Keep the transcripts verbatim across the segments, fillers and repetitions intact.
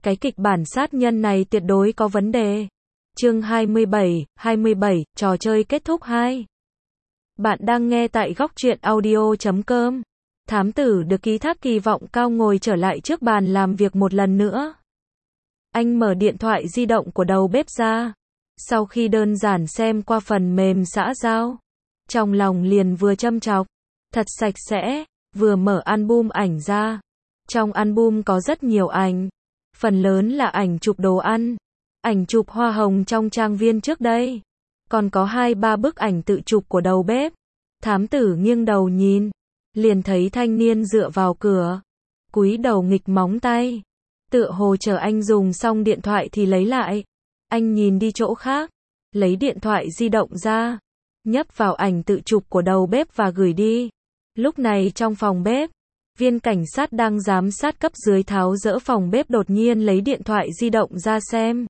cái kịch bản sát nhân này tuyệt đối có vấn đề. Chương hai mươi bảy, hai mươi bảy, trò chơi kết thúc hai. Bạn đang nghe tại góc truyện audio chấm com. Thám tử được ký thác kỳ vọng cao ngồi trở lại trước bàn làm việc một lần nữa. Anh mở điện thoại di động của đầu bếp ra. Sau khi đơn giản xem qua phần mềm xã giao, trong lòng liền vừa châm chọc, thật sạch sẽ, vừa mở album ảnh ra. Trong album có rất nhiều ảnh, phần lớn là ảnh chụp đồ ăn, ảnh chụp hoa hồng trong trang viên trước đây, còn có hai ba bức ảnh tự chụp của đầu bếp. Thám tử nghiêng đầu nhìn, liền thấy thanh niên dựa vào cửa, cúi đầu nghịch móng tay, tựa hồ chờ anh dùng xong điện thoại thì lấy lại. Anh nhìn đi chỗ khác, lấy điện thoại di động ra, nhấp vào ảnh tự chụp của đầu bếp và gửi đi. Lúc này trong phòng bếp, viên cảnh sát đang giám sát cấp dưới tháo dỡ phòng bếp đột nhiên lấy điện thoại di động ra xem.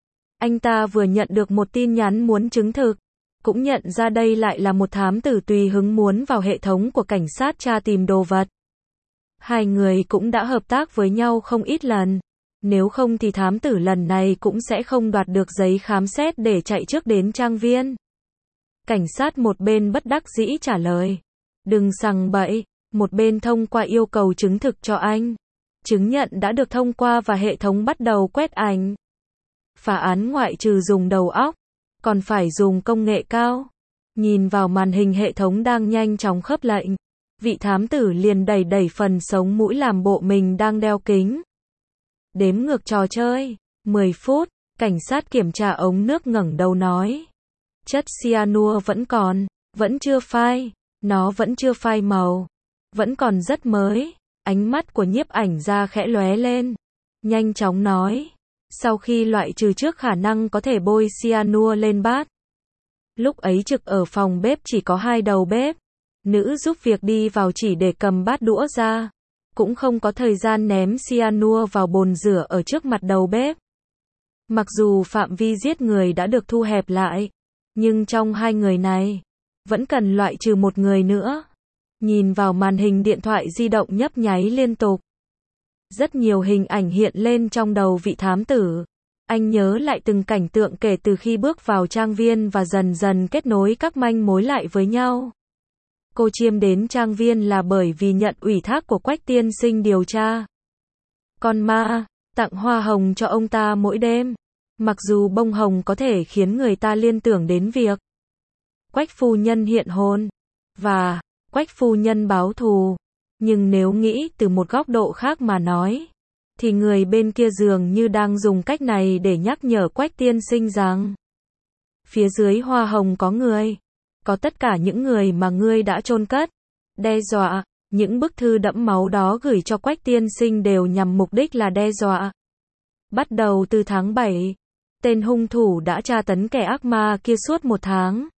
Anh ta vừa nhận được một tin nhắn muốn chứng thực, cũng nhận ra đây lại là một thám tử tùy hứng muốn vào hệ thống của cảnh sát tra tìm đồ vật. Hai người cũng đã hợp tác với nhau không ít lần, nếu không thì thám tử lần này cũng sẽ không đoạt được giấy khám xét để chạy trước đến trang viên. Cảnh sát một bên bất đắc dĩ trả lời, đừng sằng bậy, một bên thông qua yêu cầu chứng thực cho anh. Chứng nhận đã được thông qua và hệ thống bắt đầu quét ảnh. Phá án ngoại trừ dùng đầu óc, còn phải dùng công nghệ cao. Nhìn vào màn hình hệ thống đang nhanh chóng khớp lệnh, vị thám tử liền đẩy đẩy phần sống mũi làm bộ mình đang đeo kính. Đếm ngược trò chơi, mười phút, cảnh sát kiểm tra ống nước ngẩng đầu nói. Chất cyanua vẫn còn, vẫn chưa phai, nó vẫn chưa phai màu, vẫn còn rất mới. Ánh mắt của nhiếp ảnh gia khẽ lóe lên, nhanh chóng nói. Sau khi loại trừ trước khả năng có thể bôi cyanua lên bát. Lúc ấy trực ở phòng bếp chỉ có hai đầu bếp, nữ giúp việc đi vào chỉ để cầm bát đũa ra, cũng không có thời gian ném cyanua vào bồn rửa ở trước mặt đầu bếp. Mặc dù phạm vi giết người đã được thu hẹp lại, nhưng trong hai người này, vẫn cần loại trừ một người nữa. Nhìn vào màn hình điện thoại di động nhấp nháy liên tục. Rất nhiều hình ảnh hiện lên trong đầu vị thám tử. Anh nhớ lại từng cảnh tượng kể từ khi bước vào trang viên và dần dần kết nối các manh mối lại với nhau. Cô Chiêm đến trang viên là bởi vì nhận ủy thác của Quách tiên sinh điều tra. Con ma, tặng hoa hồng cho ông ta mỗi đêm. Mặc dù bông hồng có thể khiến người ta liên tưởng đến việc Quách phu nhân hiện hôn và Quách phu nhân báo thù, nhưng nếu nghĩ từ một góc độ khác mà nói, thì người bên kia dường như đang dùng cách này để nhắc nhở Quách tiên sinh rằng phía dưới hoa hồng có người, có tất cả những người mà ngươi đã chôn cất, đe dọa. Những bức thư đẫm máu đó gửi cho Quách tiên sinh đều nhằm mục đích là đe dọa. Bắt đầu từ tháng bảy, tên hung thủ đã tra tấn kẻ ác ma kia suốt một tháng.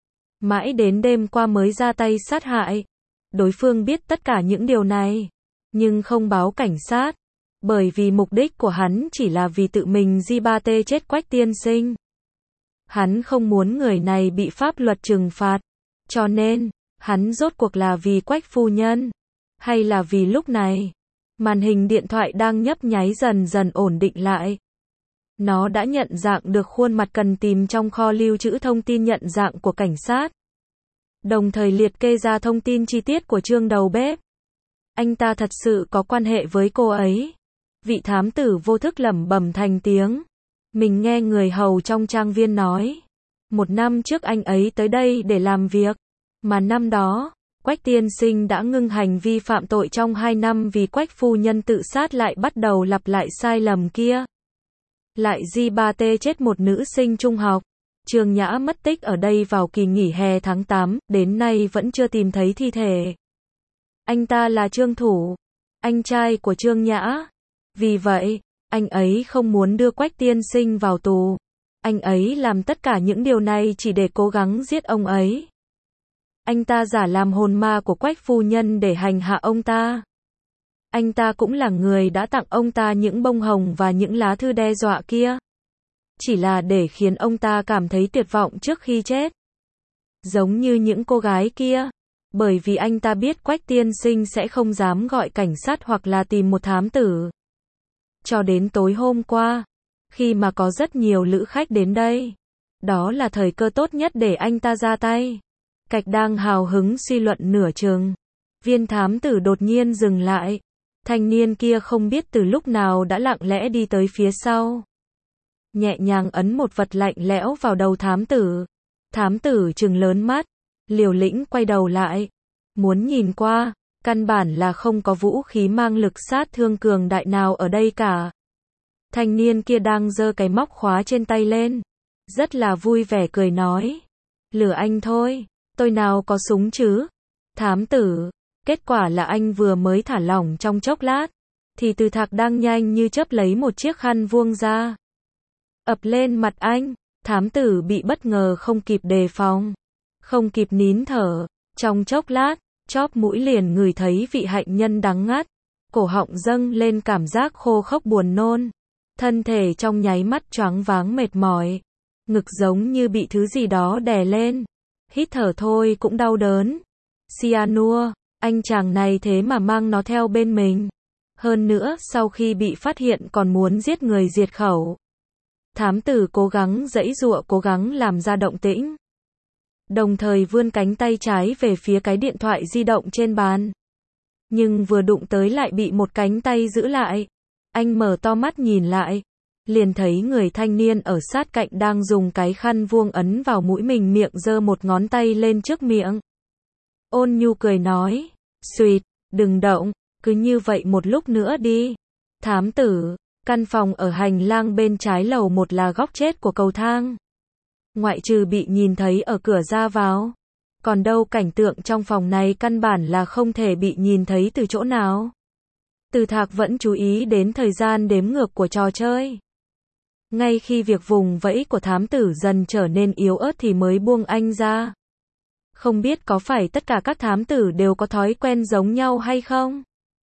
Mãi đến đêm qua mới ra tay sát hại. Đối phương biết tất cả những điều này, nhưng không báo cảnh sát, bởi vì mục đích của hắn chỉ là vì tự mình gi ba tê chết Quách tiên sinh. Hắn không muốn người này bị pháp luật trừng phạt, cho nên, hắn rốt cuộc là vì Quách phu nhân, hay là vì lúc này, màn hình điện thoại đang nhấp nháy dần dần ổn định lại. Nó đã nhận dạng được khuôn mặt cần tìm trong kho lưu trữ thông tin nhận dạng của cảnh sát. Đồng thời liệt kê ra thông tin chi tiết của Trương đầu bếp. Anh ta thật sự có quan hệ với cô ấy. Vị thám tử vô thức lẩm bẩm thành tiếng. Mình nghe người hầu trong trang viên nói. Một năm trước anh ấy tới đây để làm việc. Mà năm đó, Quách tiên sinh đã ngưng hành vi phạm tội trong hai năm vì Quách phu nhân tự sát lại bắt đầu lặp lại sai lầm kia. Lại gi ba tê chết một nữ sinh trung học. Trương Nhã mất tích ở đây vào kỳ nghỉ hè tháng tám, đến nay vẫn chưa tìm thấy thi thể. Anh ta là Trương Thủ, anh trai của Trương Nhã. Vì vậy, anh ấy không muốn đưa Quách tiên sinh vào tù. Anh ấy làm tất cả những điều này chỉ để cố gắng giết ông ấy. Anh ta giả làm hồn ma của Quách phu nhân để hành hạ ông ta. Anh ta cũng là người đã tặng ông ta những bông hồng và những lá thư đe dọa kia. Chỉ là để khiến ông ta cảm thấy tuyệt vọng trước khi chết. Giống như những cô gái kia. Bởi vì anh ta biết Quách tiên sinh sẽ không dám gọi cảnh sát hoặc là tìm một thám tử. cho đến tối hôm qua, khi mà có rất nhiều lữ khách đến đây. Đó là thời cơ tốt nhất để anh ta ra tay. Cạch đang hào hứng suy luận nửa chừng. Viên thám tử đột nhiên dừng lại. Thanh niên kia không biết từ lúc nào đã lặng lẽ đi tới phía sau. Nhẹ nhàng ấn một vật lạnh lẽo vào đầu thám tử. Thám tử trừng lớn mắt, liều lĩnh quay đầu lại. Muốn nhìn qua, căn bản là không có vũ khí mang lực sát thương cường đại nào ở đây cả. Thanh niên kia đang giơ cái móc khóa trên tay lên. Rất là vui vẻ cười nói. Lừa anh thôi, tôi nào có súng chứ. Thám tử, kết quả là anh vừa mới thả lỏng trong chốc lát. Thì Từ Thạc đang nhanh như chớp lấy một chiếc khăn vuông ra. Ập lên mặt anh, thám tử bị bất ngờ không kịp đề phòng. Không kịp nín thở, trong chốc lát, chóp mũi liền ngửi thấy vị hạnh nhân đắng ngắt. Cổ họng dâng lên cảm giác khô khốc buồn nôn. Thân thể trong nháy mắt choáng váng mệt mỏi. Ngực giống như bị thứ gì đó đè lên. Hít thở thôi cũng đau đớn. Cyanua, anh chàng này thế mà mang nó theo bên mình. Hơn nữa sau khi bị phát hiện còn muốn giết người diệt khẩu. Thám tử cố gắng giãy giụa cố gắng làm ra động tĩnh. Đồng thời vươn cánh tay trái về phía cái điện thoại di động trên bàn. Nhưng vừa đụng tới lại bị một cánh tay giữ lại. Anh mở to mắt nhìn lại. Liền thấy người thanh niên ở sát cạnh đang dùng cái khăn vuông ấn vào mũi mình, miệng giơ một ngón tay lên trước miệng. Ôn nhu cười nói. Xuyệt, đừng động, cứ như vậy một lúc nữa đi. Thám tử, căn phòng ở hành lang bên trái lầu một là góc chết của cầu thang. Ngoại trừ bị nhìn thấy ở cửa ra vào. Còn đâu cảnh tượng trong phòng này căn bản là không thể bị nhìn thấy từ chỗ nào. Từ Thạc vẫn chú ý đến thời gian đếm ngược của trò chơi. Ngay khi việc vùng vẫy của thám tử dần trở nên yếu ớt thì mới buông anh ra. Không biết có phải tất cả các thám tử đều có thói quen giống nhau hay không?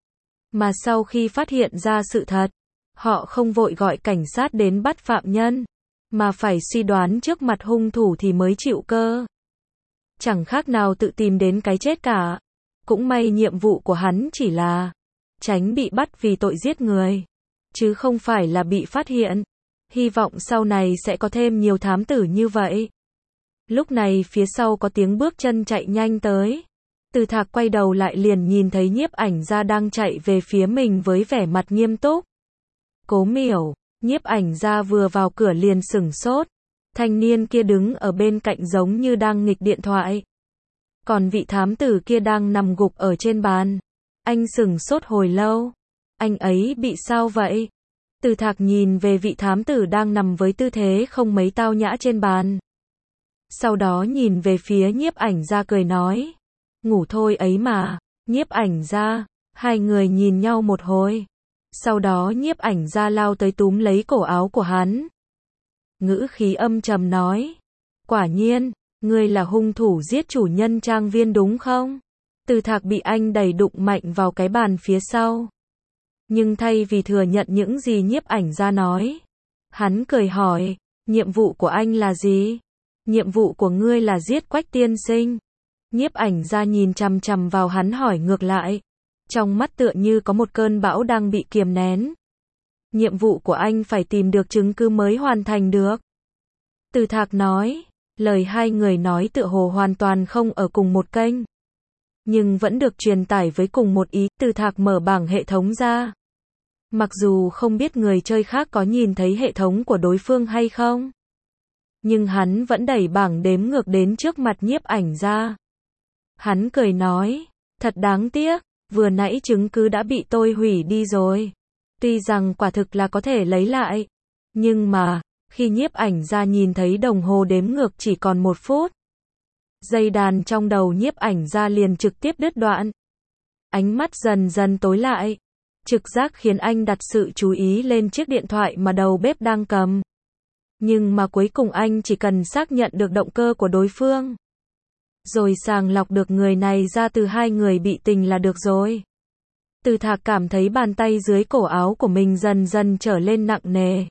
Mà sau khi phát hiện ra sự thật, họ không vội gọi cảnh sát đến bắt phạm nhân, mà phải suy đoán trước mặt hung thủ thì mới chịu cơ. Chẳng khác nào tự tìm đến cái chết cả. Cũng may nhiệm vụ của hắn chỉ là tránh bị bắt vì tội giết người, chứ không phải là bị phát hiện. Hy vọng sau này sẽ có thêm nhiều thám tử như vậy. Lúc này phía sau có tiếng bước chân chạy nhanh tới. Từ Thạc quay đầu lại liền nhìn thấy Nhiếp Ảnh Gia đang chạy về phía mình với vẻ mặt nghiêm túc. Cố Miểu, Nhiếp Ảnh Gia vừa vào cửa liền sửng sốt. Thanh niên kia đứng ở bên cạnh giống như đang nghịch điện thoại. Còn vị thám tử kia đang nằm gục ở trên bàn. Anh sửng sốt hồi lâu. Anh ấy bị sao vậy? Từ Thạc nhìn về vị thám tử đang nằm với tư thế không mấy tao nhã trên bàn. Sau đó nhìn về phía Nhiếp Ảnh Gia cười nói. Ngủ thôi ấy mà. Nhiếp Ảnh Gia, hai người nhìn nhau một hồi. Sau đó Nhiếp Ảnh Gia lao tới túm lấy cổ áo của hắn. Ngữ khí âm trầm nói. Quả nhiên, ngươi là hung thủ giết chủ nhân trang viên đúng không? Từ Thạc bị anh đẩy đụng mạnh vào cái bàn phía sau. Nhưng thay vì thừa nhận những gì Nhiếp Ảnh Gia nói, hắn cười hỏi, nhiệm vụ của anh là gì? Nhiệm vụ của ngươi là giết Quách tiên sinh. Nhiếp Ảnh Gia nhìn chằm chằm vào hắn hỏi ngược lại. Trong mắt tựa như có một cơn bão đang bị kiềm nén. Nhiệm vụ của anh phải tìm được chứng cứ mới hoàn thành được. Từ Thạc nói, lời hai người nói tựa hồ hoàn toàn không ở cùng một kênh. Nhưng vẫn được truyền tải với cùng một ý. Từ Thạc mở bảng hệ thống ra. Mặc dù không biết người chơi khác có nhìn thấy hệ thống của đối phương hay không, nhưng hắn vẫn đẩy bảng đếm ngược đến trước mặt Nhiếp Ảnh Gia. Hắn cười nói, thật đáng tiếc, vừa nãy chứng cứ đã bị tôi hủy đi rồi. Tuy rằng quả thực là có thể lấy lại, nhưng mà, khi Nhiếp Ảnh Gia nhìn thấy đồng hồ đếm ngược chỉ còn một phút, dây đàn trong đầu Nhiếp Ảnh Gia liền trực tiếp đứt đoạn. Ánh mắt dần dần tối lại. Trực giác khiến anh đặt sự chú ý lên chiếc điện thoại mà đầu bếp đang cầm. Nhưng mà cuối cùng anh chỉ cần xác nhận được động cơ của đối phương, rồi sàng lọc được người này ra từ hai người bị tình là được rồi. Từ Thạc cảm thấy bàn tay dưới cổ áo của mình dần dần trở lên nặng nề.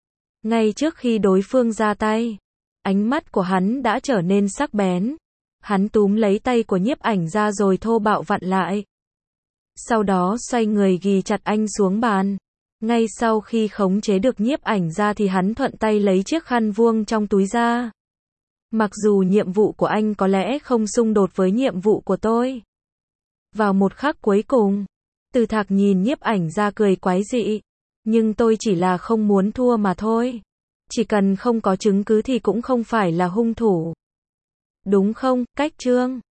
Ngay trước khi đối phương ra tay, ánh mắt của hắn đã trở nên sắc bén. Hắn túm lấy tay của Nhiếp Ảnh Gia rồi thô bạo vặn lại. Sau đó xoay người ghì chặt anh xuống bàn. Ngay sau khi khống chế được nhiếp ảnh ra thì hắn thuận tay lấy chiếc khăn vuông trong túi ra. Mặc dù nhiệm vụ của anh có lẽ không xung đột với nhiệm vụ của tôi. Vào một khắc cuối cùng, Từ Thạc nhìn nhiếp ảnh ra cười quái dị. Nhưng tôi chỉ là không muốn thua mà thôi. Chỉ cần không có chứng cứ thì cũng không phải là hung thủ. Đúng không, Cách Trương?